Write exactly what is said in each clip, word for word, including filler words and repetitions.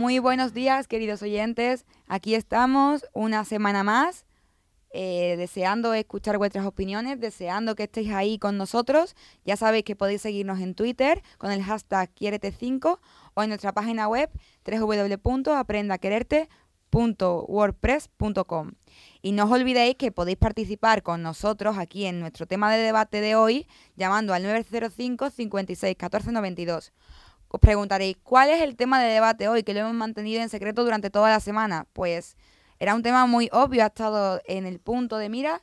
Muy buenos días, queridos oyentes. Aquí estamos una semana más, eh, deseando escuchar vuestras opiniones, deseando que estéis ahí con nosotros. Ya sabéis que podéis seguirnos en Twitter con el hashtag quiérete cinco o en nuestra página web doble u doble u doble u punto aprenda a quererte punto wordpress punto com. Y no os olvidéis que podéis participar con nosotros aquí en nuestro tema de debate de hoy llamando al nueve cero cinco, cincuenta y seis, catorce noventa y dos. Os preguntaréis, ¿cuál es el tema de debate hoy que lo hemos mantenido en secreto durante toda la semana? Pues era un tema muy obvio, ha estado en el punto de mira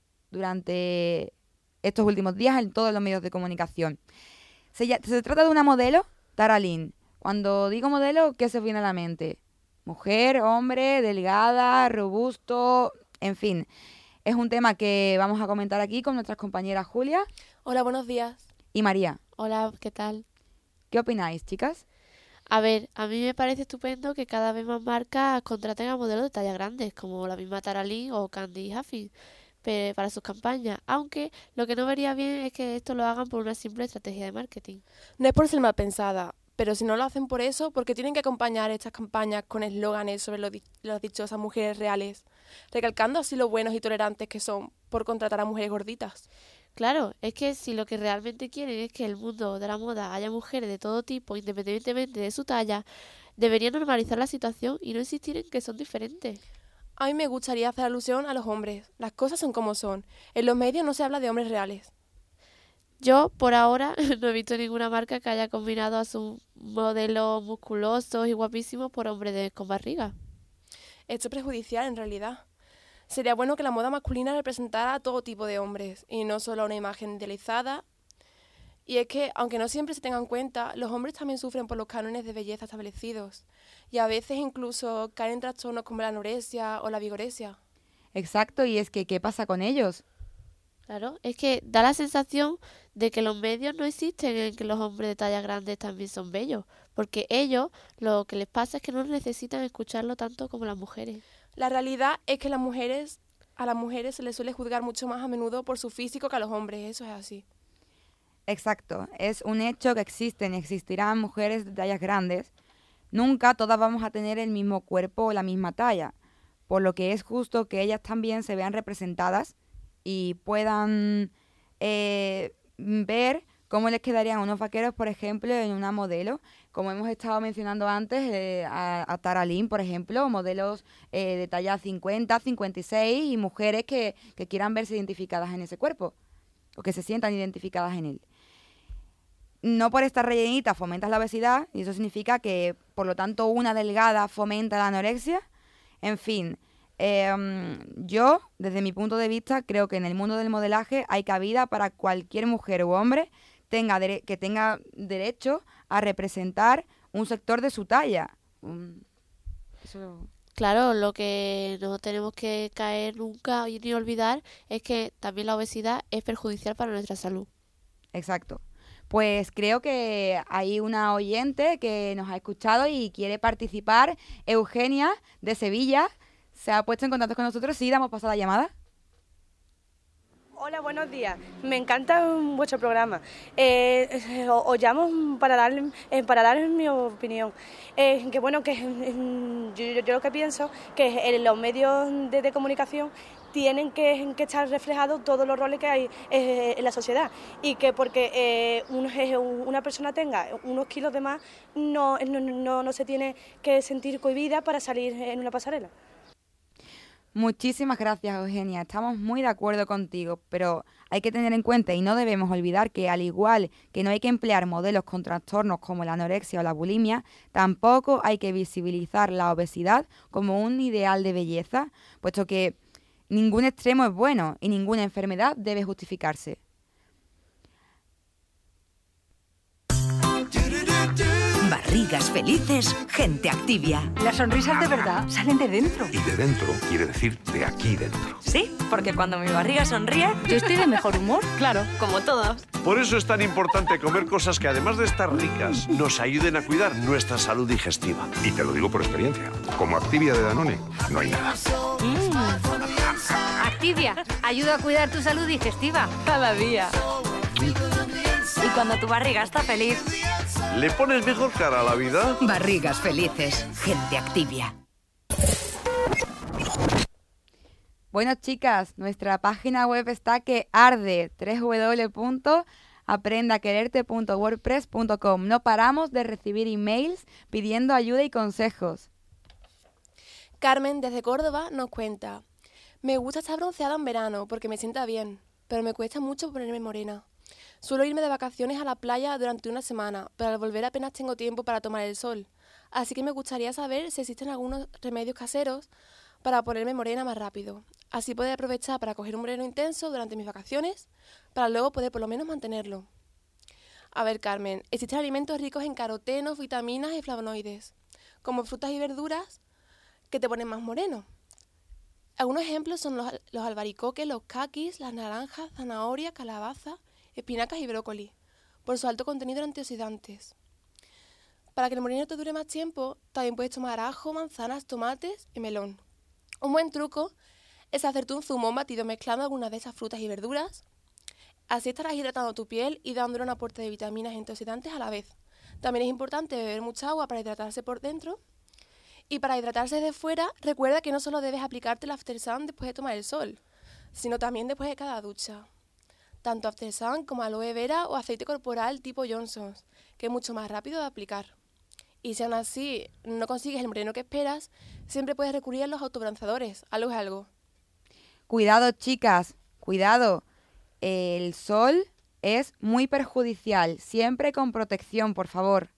durante estos últimos días en todos los medios de comunicación. Se, se trata de una modelo, Tara Lynn. Cuando digo modelo, ¿qué se os viene a la mente? Mujer, hombre, delgada, robusto, en fin. Es un tema que vamos a comentar aquí con nuestras compañeras Julia. Hola, buenos días. Y María. Hola, ¿qué tal? ¿Qué opináis, chicas? A ver, a mí me parece estupendo que cada vez más marcas contraten a modelos de talla grandes, como la misma Tara Lynn o Candy Huffin, para sus campañas, aunque lo que no vería bien es que esto lo hagan por una simple estrategia de marketing. No es por ser mal pensada, pero si no lo hacen por eso, ¿por qué tienen que acompañar estas campañas con eslóganes sobre lo di- las dichosas mujeres reales, recalcando así lo buenos y tolerantes que son por contratar a mujeres gorditas? Claro, es que si lo que realmente quieren es que en el mundo de la moda haya mujeres de todo tipo, independientemente de su talla, deberían normalizar la situación y no insistir en que son diferentes. A mí me gustaría hacer alusión a los hombres. Las cosas son como son. En los medios no se habla de hombres reales. Yo, por ahora, no he visto ninguna marca que haya combinado a sus modelos musculosos y guapísimos por hombres de, con barriga. Esto es perjudicial, en realidad. Sería bueno que la moda masculina representara a todo tipo de hombres y no solo a una imagen idealizada. Y es que, aunque no siempre se tenga en cuenta, los hombres también sufren por los cánones de belleza establecidos y a veces incluso caen en trastornos como la anorexia o la vigorexia. Exacto, y es que ¿qué pasa con ellos? Claro, es que da la sensación de que los medios no existen en que los hombres de talla grande también son bellos, porque ellos lo que les pasa es que no necesitan escucharlo tanto como las mujeres. La realidad es que las mujeres, a las mujeres se les suele juzgar mucho más a menudo por su físico que a los hombres, eso es así. Exacto, es un hecho que existen y existirán mujeres de tallas grandes. Nunca todas vamos a tener el mismo cuerpo o la misma talla, por lo que es justo que ellas también se vean representadas y puedan eh, ver cómo les quedarían unos vaqueros, por ejemplo, en una modelo. Como hemos estado mencionando antes, eh, a, a Tara Lynn, por ejemplo, modelos eh, de talla cincuenta, cincuenta y seis y mujeres que, que quieran verse identificadas en ese cuerpo o que se sientan identificadas en él. No por estar rellenita fomentas la obesidad y eso significa que, por lo tanto, una delgada fomenta la anorexia. En fin, eh, yo, desde mi punto de vista, creo que en el mundo del modelaje hay cabida para cualquier mujer u hombre tenga dere- que tenga derecho a representar un sector de su talla. Um, eso... Claro, lo que no tenemos que caer nunca ni olvidar es que también la obesidad es perjudicial para nuestra salud. Exacto. Pues creo que hay una oyente que nos ha escuchado y quiere participar. Eugenia, de Sevilla, se ha puesto en contacto con nosotros. Sí, damos paso a la llamada. Hola, buenos días. Me encanta vuestro programa. Eh, os, os llamo para dar, eh, para dar mi opinión. Eh, que bueno, que eh, yo, yo lo que pienso que en los medios de, de comunicación tienen que, que estar reflejados todos los roles que hay eh, en la sociedad y que porque eh, un, eh, una persona tenga unos kilos de más no, no, no, no se tiene que sentir cohibida para salir en una pasarela. Muchísimas gracias, Eugenia. Estamos muy de acuerdo contigo, pero hay que tener en cuenta y no debemos olvidar que al igual que no hay que emplear modelos con trastornos como la anorexia o la bulimia, tampoco hay que visibilizar la obesidad como un ideal de belleza, puesto que ningún extremo es bueno y ninguna enfermedad debe justificarse. Barrigas felices, gente Activia. Las sonrisas de verdad salen de dentro. Y de dentro quiere decir de aquí dentro. Sí, porque cuando mi barriga sonríe, yo estoy de mejor humor. Claro, como todos. Por eso es tan importante comer cosas que, además de estar ricas, nos ayuden a cuidar nuestra salud digestiva. Y te lo digo por experiencia. Como Activia de Danone, no hay nada. Mm. Activia ayuda a cuidar tu salud digestiva cada día. Y cuando tu barriga está feliz, ¿le pones mejor cara a la vida? Barrigas felices, Gente Activia. Bueno, chicas, nuestra página web está que arde, doble u doble u doble u punto aprenda a quererte punto wordpress punto com. No paramos de recibir emails pidiendo ayuda y consejos. Carmen, desde Córdoba, nos cuenta: me gusta estar bronceada en verano porque me sienta bien, pero me cuesta mucho ponerme morena. Suelo irme de vacaciones a la playa durante una semana, pero al volver apenas tengo tiempo para tomar el sol. Así que me gustaría saber si existen algunos remedios caseros para ponerme morena más rápido. Así poder aprovechar para coger un moreno intenso durante mis vacaciones, para luego poder por lo menos mantenerlo. A ver, Carmen, existen alimentos ricos en carotenos, vitaminas y flavonoides, como frutas y verduras que te ponen más moreno. Algunos ejemplos son los, los albaricoques, los caquis, las naranjas, zanahoria, calabaza, espinacas y brócoli, por su alto contenido en antioxidantes. Para que el moreno te dure más tiempo, también puedes tomar ajo, manzanas, tomates y melón. Un buen truco es hacerte un zumo batido mezclando algunas de esas frutas y verduras. Así estarás hidratando tu piel y dándole un aporte de vitaminas e antioxidantes a la vez. También es importante beber mucha agua para hidratarse por dentro. Y para hidratarse desde fuera, recuerda que no solo debes aplicarte el After Sun después de tomar el sol, sino también después de cada ducha. Tanto After Sun como aloe vera o aceite corporal tipo Johnson's, que es mucho más rápido de aplicar. Y si aún así no consigues el moreno que esperas, siempre puedes recurrir a los autobronceadores. Algo es algo. Cuidado, chicas, cuidado. El sol es muy perjudicial. Siempre con protección, por favor.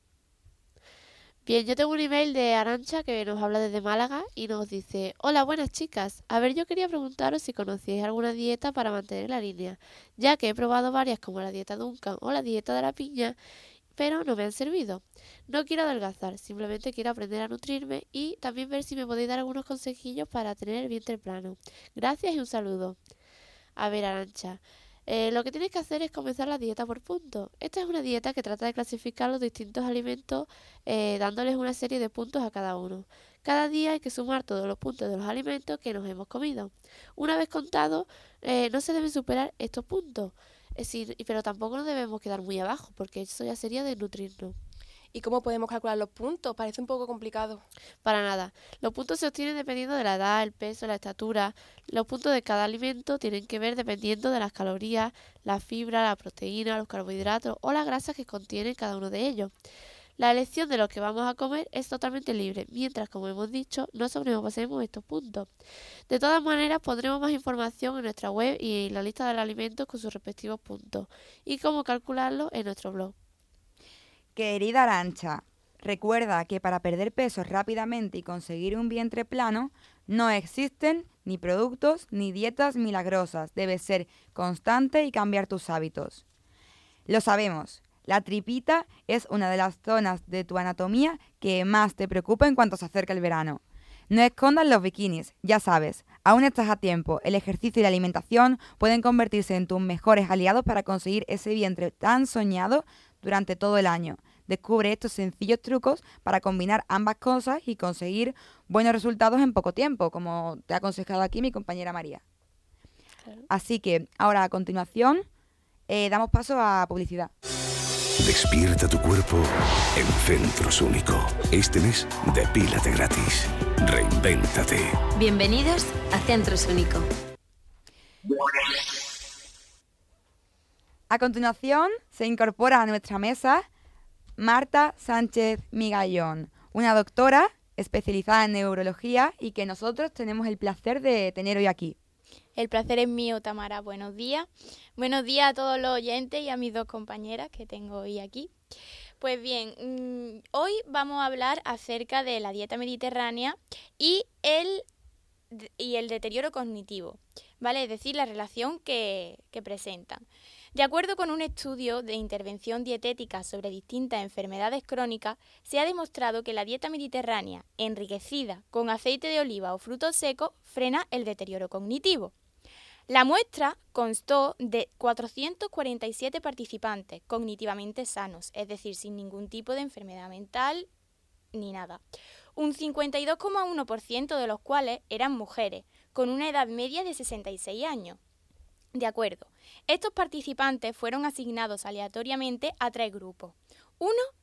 Bien, yo tengo un email de Arantxa que nos habla desde Málaga y nos dice: hola, buenas chicas. A ver, yo quería preguntaros si conocíais alguna dieta para mantener la línea, ya que he probado varias como la dieta Duncan o la dieta de la piña, pero no me han servido. No quiero adelgazar, simplemente quiero aprender a nutrirme y también ver si me podéis dar algunos consejillos para tener el vientre plano. Gracias y un saludo. A ver, Arantxa, eh, lo que tienes que hacer es comenzar la dieta por puntos. Esta es una dieta que trata de clasificar los distintos alimentos eh, dándoles una serie de puntos a cada uno. Cada día hay que sumar todos los puntos de los alimentos que nos hemos comido. Una vez contados, eh, no se deben superar estos puntos. Es decir, pero tampoco nos debemos quedar muy abajo, porque eso ya sería desnutrirnos. ¿Y cómo podemos calcular los puntos? Parece un poco complicado. Para nada. Los puntos se obtienen dependiendo de la edad, el peso, la estatura. Los puntos de cada alimento tienen que ver dependiendo de las calorías, la fibra, la proteína, los carbohidratos o las grasas que contiene cada uno de ellos. La elección de lo que vamos a comer es totalmente libre, mientras, como hemos dicho, no sobrepasemos estos puntos. De todas maneras, pondremos más información en nuestra web y en la lista de alimentos con sus respectivos puntos, y cómo calcularlos en nuestro blog. Querida Arantxa, recuerda que para perder peso rápidamente y conseguir un vientre plano, no existen ni productos ni dietas milagrosas. Debes ser constante y cambiar tus hábitos. Lo sabemos. La tripita es una de las zonas de tu anatomía que más te preocupa en cuanto se acerca el verano. No escondas los bikinis, ya sabes, aún estás a tiempo. El ejercicio y la alimentación pueden convertirse en tus mejores aliados para conseguir ese vientre tan soñado durante todo el año. Descubre estos sencillos trucos para combinar ambas cosas y conseguir buenos resultados en poco tiempo, como te ha aconsejado aquí mi compañera María. Claro. Así que ahora a continuación eh, damos paso a publicidad. Despierta tu cuerpo en Centros Único. Este mes, depílate gratis. Reinvéntate. Bienvenidos a Centros Único. A continuación, se incorpora a nuestra mesa Marta Sánchez Migallón, una doctora especializada en neurología y que nosotros tenemos el placer de tener hoy aquí. El placer es mío, Tamara. Buenos días. Buenos días a todos los oyentes y a mis dos compañeras que tengo hoy aquí. Pues bien, mmm, hoy vamos a hablar acerca de la dieta mediterránea y el, y el deterioro cognitivo, ¿vale? Es decir, la relación que, que presentan. De acuerdo con un estudio de intervención dietética sobre distintas enfermedades crónicas, se ha demostrado que la dieta mediterránea, enriquecida con aceite de oliva o frutos secos, frena el deterioro cognitivo. La muestra constó de cuatrocientos cuarenta y siete participantes cognitivamente sanos, es decir, sin ningún tipo de enfermedad mental ni nada. Un cincuenta y dos coma uno por ciento de los cuales eran mujeres, con una edad media de sesenta y seis años. De acuerdo, estos participantes fueron asignados aleatoriamente a tres grupos. Uno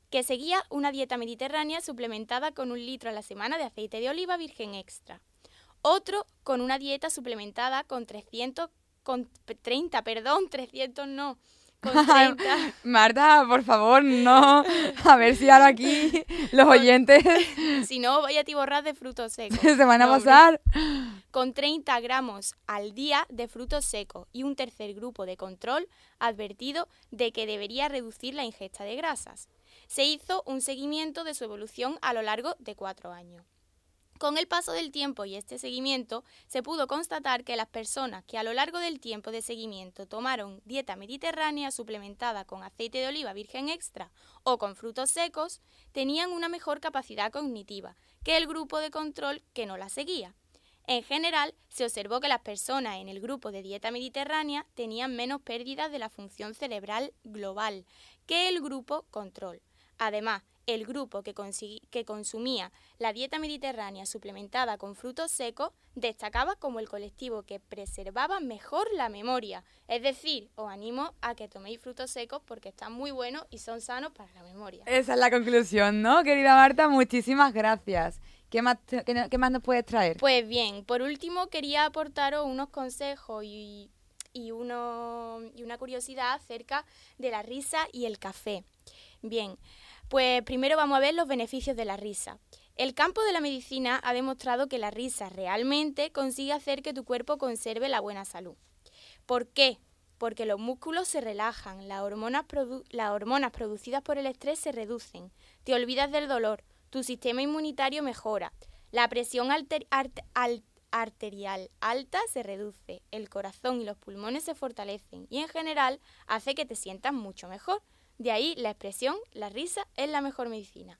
que seguía una dieta mediterránea suplementada con un litro a la semana de aceite de oliva virgen extra. Otro con una dieta suplementada con trescientos, con treinta, perdón, trescientos no, con treinta. Marta, por favor, no. A ver si ahora aquí los oyentes Si no, voy a tiborrar de frutos secos. se van a No, pasar. Con treinta gramos al día de frutos secos y un tercer grupo de control advertido de que debería reducir la ingesta de grasas. Se hizo un seguimiento de su evolución a lo largo de cuatro años. Con el paso del tiempo y este seguimiento, se pudo constatar que las personas que a lo largo del tiempo de seguimiento tomaron dieta mediterránea suplementada con aceite de oliva virgen extra o con frutos secos, tenían una mejor capacidad cognitiva que el grupo de control que no la seguía. En general, se observó que las personas en el grupo de dieta mediterránea tenían menos pérdidas de la función cerebral global que el grupo control. Además, el grupo que, que consumía la dieta mediterránea suplementada con frutos secos destacaba como el colectivo que preservaba mejor la memoria. Es decir, os animo a que toméis frutos secos porque están muy buenos y son sanos para la memoria. Esa es la conclusión, ¿no, querida Marta? Muchísimas gracias. ¿Qué más, qué, qué más nos puedes traer? Pues bien, por último quería aportaros unos consejos y, y, uno, y una curiosidad acerca de la risa y el café. Bien, pues primero vamos a ver los beneficios de la risa. El campo de la medicina ha demostrado que la risa realmente consigue hacer que tu cuerpo conserve la buena salud. ¿Por qué? Porque los músculos se relajan, las hormonas, produ- las hormonas producidas por el estrés se reducen, te olvidas del dolor, tu sistema inmunitario mejora, la presión alter- art- al- arterial alta se reduce, el corazón y los pulmones se fortalecen y en general hace que te sientas mucho mejor. De ahí la expresión, la risa es la mejor medicina.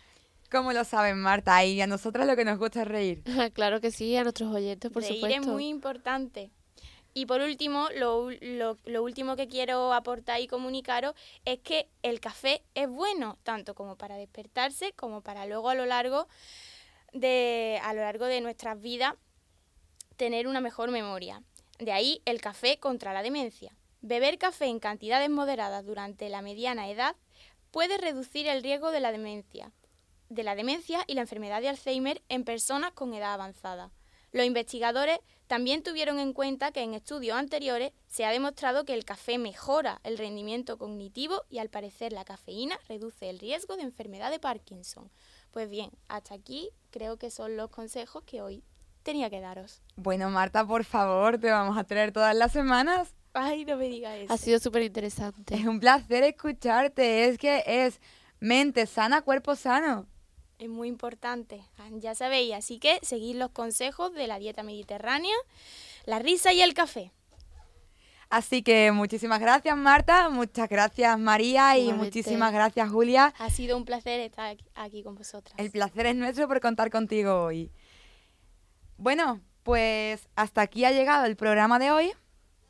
¿Cómo lo saben, Marta? Y a nosotras lo que nos gusta es reír. Claro que sí, a nuestros oyentes, por Reír supuesto. es muy importante. Y por último, lo, lo, lo último que quiero aportar y comunicaros es que el café es bueno, tanto como para despertarse, como para luego a lo largo de, a lo largo de nuestras vidas tener una mejor memoria. De ahí el café contra la demencia. Beber café en cantidades moderadas durante la mediana edad puede reducir el riesgo de la demencia, de la demencia y la enfermedad de Alzheimer en personas con edad avanzada. Los investigadores también tuvieron en cuenta que en estudios anteriores se ha demostrado que el café mejora el rendimiento cognitivo y al parecer la cafeína reduce el riesgo de enfermedad de Parkinson. Pues bien, hasta aquí creo que son los consejos que hoy tenía que daros. Bueno, Marta, por favor, te vamos a traer todas las semanas. Ay, no me digas eso. Ha sido súper interesante. Es un placer escucharte. Es que es mente sana, cuerpo sano. Es muy importante, ya sabéis. Así que seguid los consejos de la dieta mediterránea, la risa y el café. Así que muchísimas gracias, Marta. Muchas gracias, María. Igualmente. Y muchísimas gracias, Julia. Ha sido un placer estar aquí con vosotras. El placer es nuestro por contar contigo hoy. Bueno, pues hasta aquí ha llegado el programa de hoy.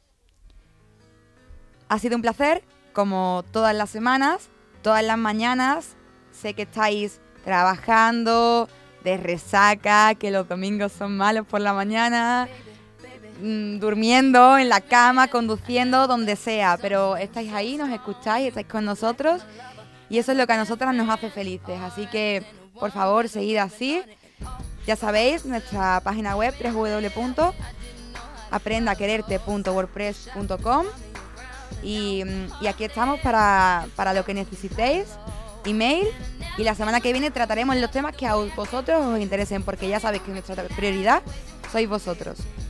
Ha sido un placer, como todas las semanas, todas las mañanas. Sé que estáis trabajando, de resaca, que los domingos son malos por la mañana, mmm, durmiendo en la cama, conduciendo, donde sea. Pero estáis ahí, nos escucháis, estáis con nosotros y eso es lo que a nosotras nos hace felices. Así que, por favor, seguid así. Ya sabéis, nuestra página web doble u doble u doble u punto aprenda a quererte punto wordpress punto com y, y aquí estamos para, para lo que necesitéis. Email, y la semana que viene trataremos los temas que a vosotros os interesen, porque ya sabéis que nuestra prioridad sois vosotros.